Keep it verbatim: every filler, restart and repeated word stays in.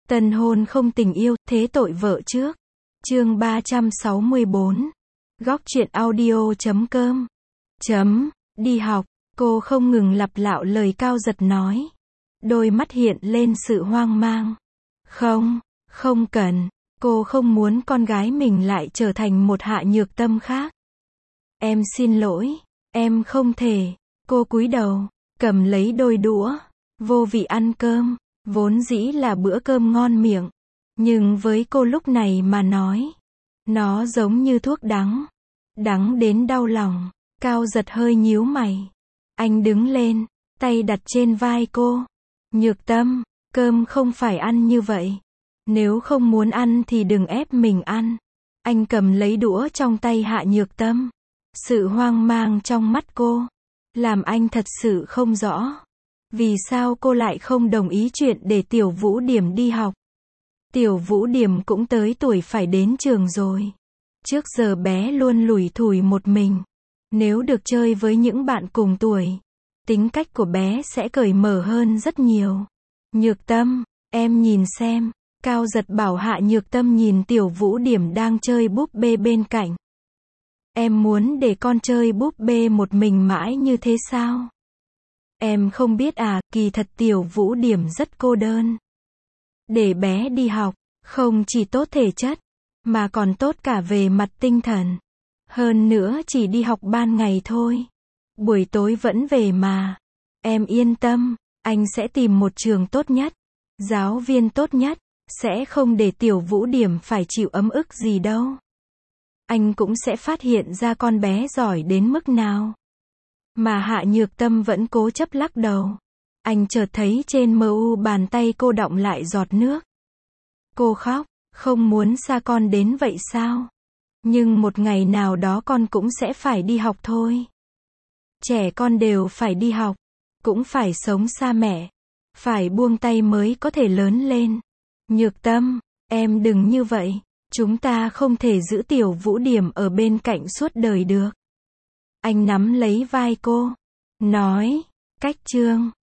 Tân hôn không tình yêu, thế tội vợ trước. Chương ba trăm sáu mươi bốn. Góc truyện audio chấm com. Chấm, đi học, cô không ngừng lặp lạo lời Cao Giật nói. Đôi mắt hiện lên sự hoang mang. Không, không cần, cô không muốn con gái mình lại trở thành một Hạ Nhược Tâm khác. Em xin lỗi, em không thể. Cô cúi đầu, cầm lấy đôi đũa, vô vị ăn cơm, vốn dĩ là bữa cơm ngon miệng. Nhưng với cô lúc này mà nói, nó giống như thuốc đắng. Đắng đến đau lòng. Cao Giật hơi nhíu mày. Anh đứng lên, tay đặt trên vai cô. Nhược Tâm, cơm không phải ăn như vậy. Nếu không muốn ăn thì đừng ép mình ăn. Anh cầm lấy đũa trong tay Hạ Nhược Tâm. Sự hoang mang trong mắt cô làm anh thật sự không rõ. Vì sao cô lại không đồng ý chuyện để Tiểu Vũ Điểm đi học? Tiểu Vũ Điểm cũng tới tuổi phải đến trường rồi. Trước giờ bé luôn lủi thủi một mình. Nếu được chơi với những bạn cùng tuổi, tính cách của bé sẽ cởi mở hơn rất nhiều. Nhược Tâm, em nhìn xem. Cao Giật bảo Hạ Nhược Tâm nhìn Tiểu Vũ Điểm đang chơi búp bê bên cạnh. Em muốn để con chơi búp bê một mình mãi như thế sao? Em không biết à, kỳ thật Tiểu Vũ Điểm rất cô đơn. Để bé đi học, không chỉ tốt thể chất, mà còn tốt cả về mặt tinh thần. Hơn nữa chỉ đi học ban ngày thôi. Buổi tối vẫn về mà. Em yên tâm, anh sẽ tìm một trường tốt nhất, giáo viên tốt nhất, sẽ không để Tiểu Vũ Điểm phải chịu ấm ức gì đâu. Anh cũng sẽ phát hiện ra con bé giỏi đến mức nào. Mà Hạ Nhược Tâm vẫn cố chấp lắc đầu. Anh chợt thấy trên mờ u bàn tay cô đọng lại giọt nước. Cô khóc, không muốn xa con đến vậy sao? Nhưng một ngày nào đó con cũng sẽ phải đi học thôi. Trẻ con đều phải đi học, cũng phải sống xa mẹ, phải buông tay mới có thể lớn lên. Nhược Tâm, em đừng như vậy, chúng ta không thể giữ Tiểu Vũ Điểm ở bên cạnh suốt đời được. Anh nắm lấy vai cô, nói, cách chương.